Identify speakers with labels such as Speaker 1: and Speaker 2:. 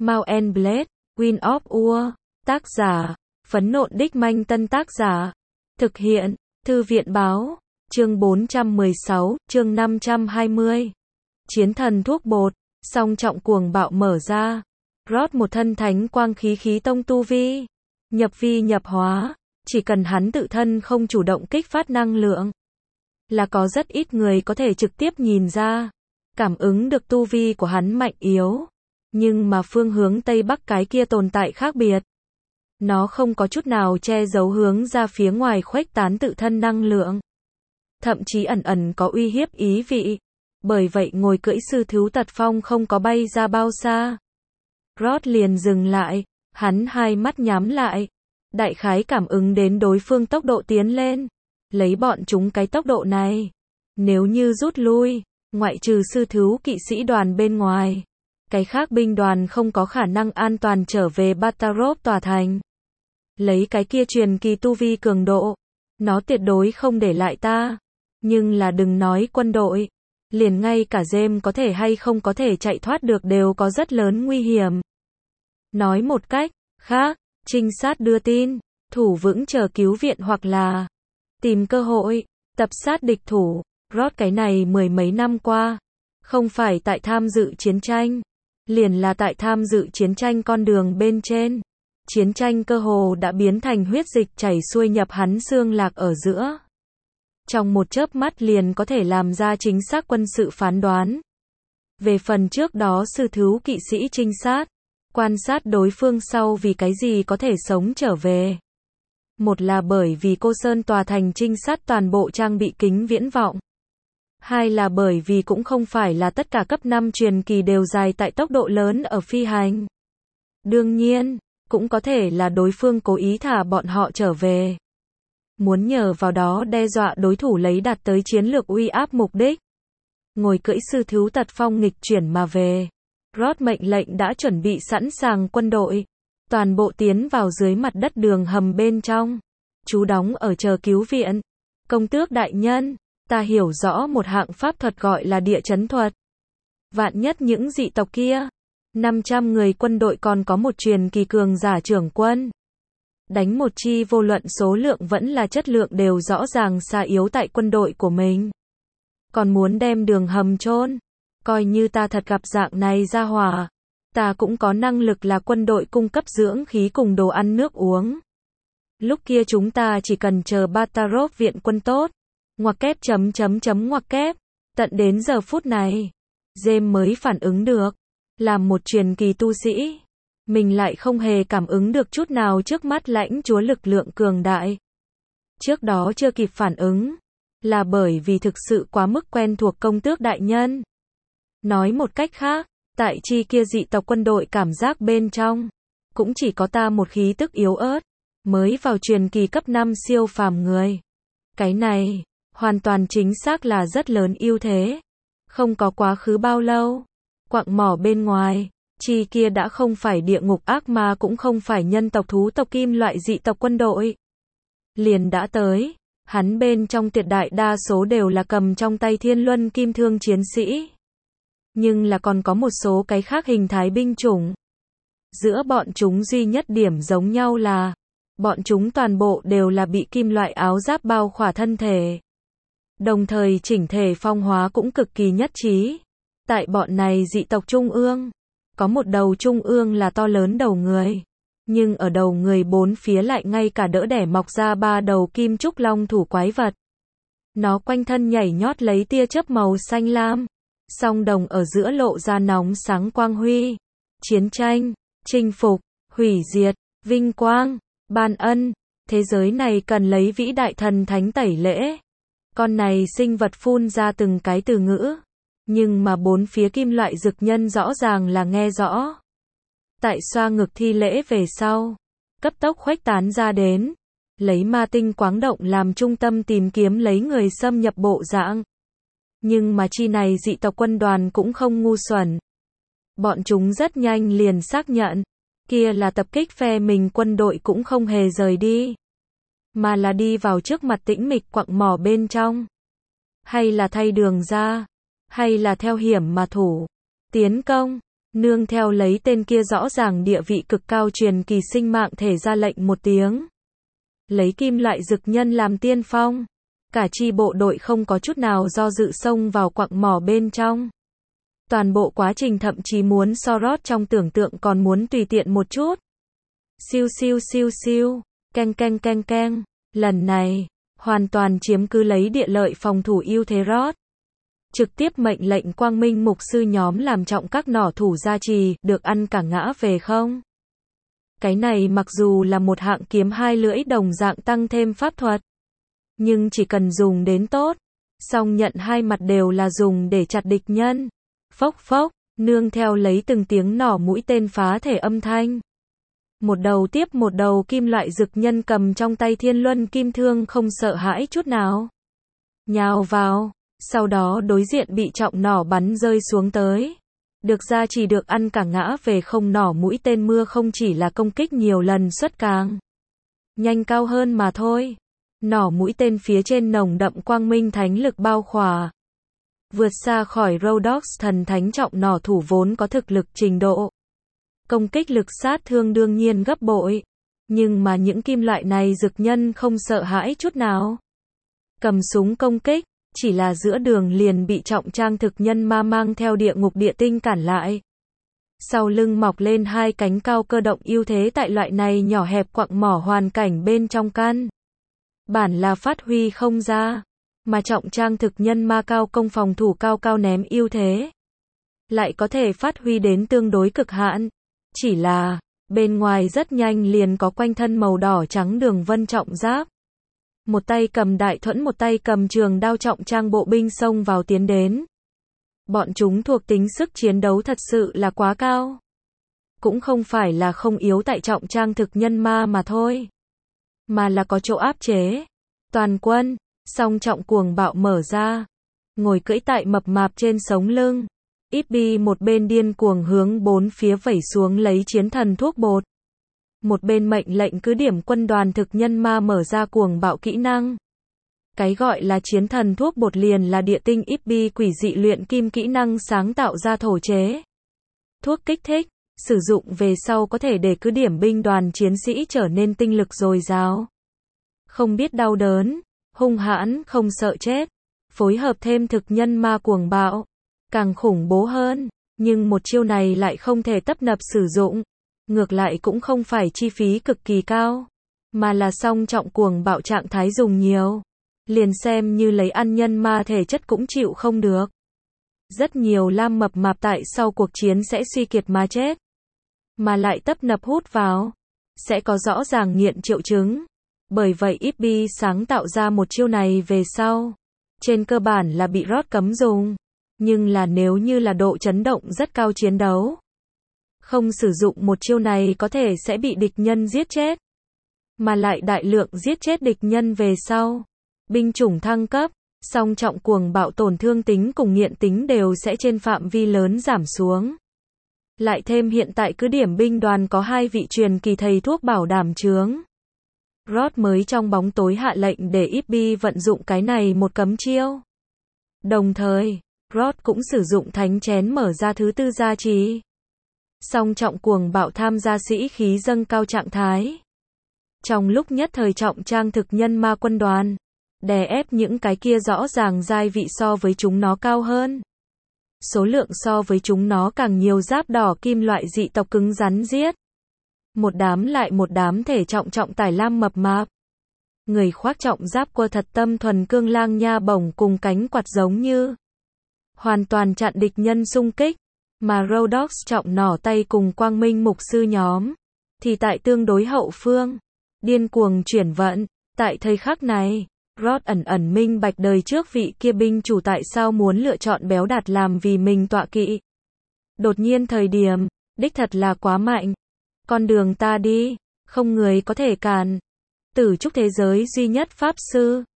Speaker 1: Mount and Blade, Wind of War, tác giả, Phấn Nộn Đích Manh Tân tác giả, thực hiện, Thư viện báo, chương 416, chương 520. Chiến thần thuốc bột, song trọng cuồng bạo mở ra, rót một thân thánh quang khí tông tu vi, nhập vi nhập hóa, chỉ cần hắn tự thân không chủ động kích phát năng lượng, là có rất ít người có thể trực tiếp nhìn ra, cảm ứng được tu vi của hắn mạnh yếu. Nhưng mà phương hướng Tây Bắc cái kia tồn tại khác biệt. Nó không có chút nào che giấu hướng ra phía ngoài khuếch tán tự thân năng lượng. Thậm chí ẩn ẩn có uy hiếp ý vị. Bởi vậy ngồi cưỡi sư thú Tật Phong không có bay ra bao xa. Rod liền dừng lại, hắn hai mắt nhắm lại. Đại khái cảm ứng đến đối phương tốc độ tiến lên. Lấy bọn chúng cái tốc độ này. Nếu như rút lui, ngoại trừ sư thú kỵ sĩ đoàn bên ngoài. Cái khác binh đoàn không có khả năng an toàn trở về Batarov tòa thành. Lấy cái kia truyền kỳ tu vi cường độ, nó tuyệt đối không để lại ta. Nhưng là đừng nói quân đội, liền ngay cả James có thể hay không có thể chạy thoát được đều có rất lớn nguy hiểm. Nói một cách khác, trinh sát đưa tin, thủ vững chờ cứu viện hoặc là tìm cơ hội, tập sát địch thủ. Rod cái này mười mấy năm qua, không phải tại tham dự chiến tranh, liền là tại tham dự chiến tranh con đường bên trên. Chiến tranh cơ hồ đã biến thành huyết dịch chảy xuôi nhập hắn xương lạc ở giữa. Trong một chớp mắt liền có thể làm ra chính xác quân sự phán đoán. Về phần trước đó sư thú kỵ sĩ trinh sát, quan sát đối phương sau vì cái gì có thể sống trở về. Một là bởi vì Cô Sơn tòa thành trinh sát toàn bộ trang bị kính viễn vọng. Hai là bởi vì cũng không phải là tất cả cấp 5 truyền kỳ đều dài tại tốc độ lớn ở phi hành. Đương nhiên, cũng có thể là đối phương cố ý thả bọn họ trở về. Muốn nhờ vào đó đe dọa đối thủ lấy đạt tới chiến lược uy áp mục đích. Ngồi cưỡi sư thú Tật Phong nghịch chuyển mà về. Rod mệnh lệnh đã chuẩn bị sẵn sàng quân đội. Toàn bộ tiến vào dưới mặt đất đường hầm bên trong. Trú đóng ở chờ cứu viện. Công tước đại nhân. Ta hiểu rõ một hạng pháp thuật gọi là địa chấn thuật. Vạn nhất những dị tộc kia, 500 người quân đội còn có một truyền kỳ cường giả trưởng quân. Đánh một chi vô luận số lượng vẫn là chất lượng đều rõ ràng xa yếu tại quân đội của mình. Còn muốn đem đường hầm chôn, coi như ta thật gặp dạng này ra hỏa. Ta cũng có năng lực là quân đội cung cấp dưỡng khí cùng đồ ăn nước uống. Lúc kia chúng ta chỉ cần chờ Batarov viện quân tốt. Ngoặc kép ngoặc kép. Tận đến giờ phút này, James mới phản ứng được. Làm một truyền kỳ tu sĩ, mình lại không hề cảm ứng được chút nào trước mắt lãnh chúa lực lượng cường đại. Trước đó chưa kịp phản ứng, là bởi vì thực sự quá mức quen thuộc công tước đại nhân. Nói một cách khác, tại chi kia dị tộc quân đội cảm giác bên trong, cũng chỉ có ta một khí tức yếu ớt, mới vào truyền kỳ cấp 5 siêu phàm người. Cái này, hoàn toàn chính xác là rất lớn ưu thế. Không có quá khứ bao lâu, quặng mỏ bên ngoài, chi kia đã không phải địa ngục ác ma cũng không phải nhân tộc thú tộc kim loại dị tộc quân đội. Liền đã tới, hắn bên trong tuyệt đại đa số đều là cầm trong tay thiên luân kim thương chiến sĩ. Nhưng là còn có một số cái khác hình thái binh chủng. Giữa bọn chúng duy nhất điểm giống nhau là, bọn chúng toàn bộ đều là bị kim loại áo giáp bao khỏa thân thể. Đồng thời chỉnh thể phong hóa cũng cực kỳ nhất trí. Tại bọn này dị tộc trung ương, có một đầu trung ương là to lớn đầu người. Nhưng ở đầu người bốn phía lại ngay cả đỡ đẻ mọc ra 3 đầu kim trúc long thủ quái vật. Nó quanh thân nhảy nhót lấy tia chớp màu xanh lam. Song đồng ở giữa lộ ra nóng sáng quang huy. Chiến tranh, chinh phục, hủy diệt, vinh quang, ban ân. Thế giới này cần lấy vĩ đại thần thánh tẩy lễ. Con này sinh vật phun ra từng cái từ ngữ. Nhưng mà bốn phía kim loại dực nhân rõ ràng là nghe rõ. Tại xoa ngực thi lễ về sau, cấp tốc khuếch tán ra đến. Lấy ma tinh quáng động làm trung tâm tìm kiếm lấy người xâm nhập bộ dạng. Nhưng mà chi này dị tộc quân đoàn cũng không ngu xuẩn. Bọn chúng rất nhanh liền xác nhận. Kia là tập kích phe mình quân đội cũng không hề rời đi. Mà là đi vào trước mặt tĩnh mịch quặng mỏ bên trong. Hay là thay đường ra. Hay là theo hiểm mà thủ. Tiến công. Nương theo lấy tên kia rõ ràng địa vị cực cao truyền kỳ sinh mạng thể ra lệnh một tiếng. Lấy kim loại dực nhân làm tiên phong. Cả chi bộ đội không có chút nào do dự xông vào quặng mỏ bên trong. Toàn bộ quá trình thậm chí muốn so rót trong tưởng tượng còn muốn tùy tiện một chút. Siêu siêu siêu siêu, keng keng keng keng. Lần này, hoàn toàn chiếm cứ lấy địa lợi phòng thủ ưu thế rót. Trực tiếp mệnh lệnh Quang Minh mục sư nhóm làm trọng các nỏ thủ gia trì, được ăn cả ngã về không? Cái này mặc dù là một hạng kiếm hai lưỡi đồng dạng tăng thêm pháp thuật. Nhưng chỉ cần dùng đến tốt, song nhận hai mặt đều là dùng để chặt địch nhân. Phốc phốc, nương theo lấy từng tiếng nỏ mũi tên phá thể âm thanh. Một đầu tiếp một đầu kim loại dực nhân cầm trong tay thiên luân kim thương không sợ hãi chút nào. Nhào vào, sau đó đối diện bị trọng nỏ bắn rơi xuống tới. Được ra chỉ được ăn cả ngã về không nỏ mũi tên mưa không chỉ là công kích nhiều lần suất càng nhanh cao hơn mà thôi. Nỏ mũi tên phía trên nồng đậm quang minh thánh lực bao khỏa. Vượt xa khỏi Rhodox thần thánh trọng nỏ thủ vốn có thực lực trình độ. Công kích lực sát thương đương nhiên gấp bội. Nhưng mà những kim loại này dực nhân không sợ hãi chút nào. Cầm súng công kích, chỉ là giữa đường liền bị trọng trang thực nhân ma mang theo địa ngục địa tinh cản lại. Sau lưng mọc lên hai cánh cao cơ động ưu thế tại loại này nhỏ hẹp quặng mỏ hoàn cảnh bên trong căn. Bản là phát huy không ra, mà trọng trang thực nhân ma cao công phòng thủ cao cao ném ưu thế. Lại có thể phát huy đến tương đối cực hạn. Chỉ là, bên ngoài rất nhanh liền có quanh thân màu đỏ trắng đường vân trọng giáp. Một tay cầm đại thuẫn một tay cầm trường đao trọng trang bộ binh xông vào tiến đến. Bọn chúng thuộc tính sức chiến đấu thật sự là quá cao. Cũng không phải là không yếu tại trọng trang thực nhân ma mà thôi. Mà là có chỗ áp chế. Toàn quân, song trọng cuồng bạo mở ra. Ngồi cưỡi tại mập mạp trên sống lưng. Ibi một bên điên cuồng hướng bốn phía vẩy xuống lấy chiến thần thuốc bột. Một bên mệnh lệnh cứ điểm quân đoàn thực nhân ma mở ra cuồng bạo kỹ năng. Cái gọi là chiến thần thuốc bột liền là địa tinh Ibi quỷ dị luyện kim kỹ năng sáng tạo ra thổ chế. Thuốc kích thích, sử dụng về sau có thể để cứ điểm binh đoàn chiến sĩ trở nên tinh lực dồi dào. Không biết đau đớn, hung hãn, không sợ chết. Phối hợp thêm thực nhân ma cuồng bạo, càng khủng bố hơn. Nhưng một chiêu này lại không thể tấp nập sử dụng. Ngược lại cũng không phải chi phí cực kỳ cao, mà là song trọng cuồng bạo trạng thái dùng nhiều. Liền xem như lấy ăn nhân ma thể chất cũng chịu không được. Rất nhiều lam mập mạp tại sau cuộc chiến sẽ suy kiệt mà chết. Mà lại tấp nập hút vào, sẽ có rõ ràng nghiện triệu chứng. Bởi vậy Ibi sáng tạo ra một chiêu này về sau. Trên cơ bản là bị rót cấm dùng. Nhưng là nếu như là độ chấn động rất cao chiến đấu. Không sử dụng một chiêu này có thể sẽ bị địch nhân giết chết. Mà lại đại lượng giết chết địch nhân về sau. Binh chủng thăng cấp, song trọng cuồng bạo tổn thương tính cùng nghiện tính đều sẽ trên phạm vi lớn giảm xuống. Lại thêm hiện tại cứ điểm binh đoàn có 2 vị truyền kỳ thầy thuốc bảo đảm chướng. Rod mới trong bóng tối hạ lệnh để Ibi vận dụng cái này một cấm chiêu. Đồng thời, Rod cũng sử dụng thánh chén mở ra thứ tư gia trì. Song trọng cuồng bạo tham gia sĩ khí dâng cao trạng thái. Trong lúc nhất thời trọng trang thực nhân ma quân đoàn, đè ép những cái kia rõ ràng giai vị so với chúng nó cao hơn. Số lượng so với chúng nó càng nhiều giáp đỏ kim loại dị tộc cứng rắn giết. Một đám lại một đám thể trọng tải lam mập mạp. Người khoác trọng giáp quơ thật tâm thuần cương lang nha bổng cùng cánh quạt giống như. Hoàn toàn chặn địch nhân xung kích. Mà Rhodox trọng nỏ tay cùng quang minh mục sư nhóm. Thì tại tương đối hậu phương. Điên cuồng chuyển vận. Tại thời khắc này. Rod ẩn minh bạch đời trước vị kia binh chủ tại sao muốn lựa chọn béo đạt làm vì mình tọa kỵ. Đột nhiên thời điểm, đích thật là quá mạnh. Con đường ta đi, không người có thể cản. Tử trúc thế giới duy nhất pháp sư,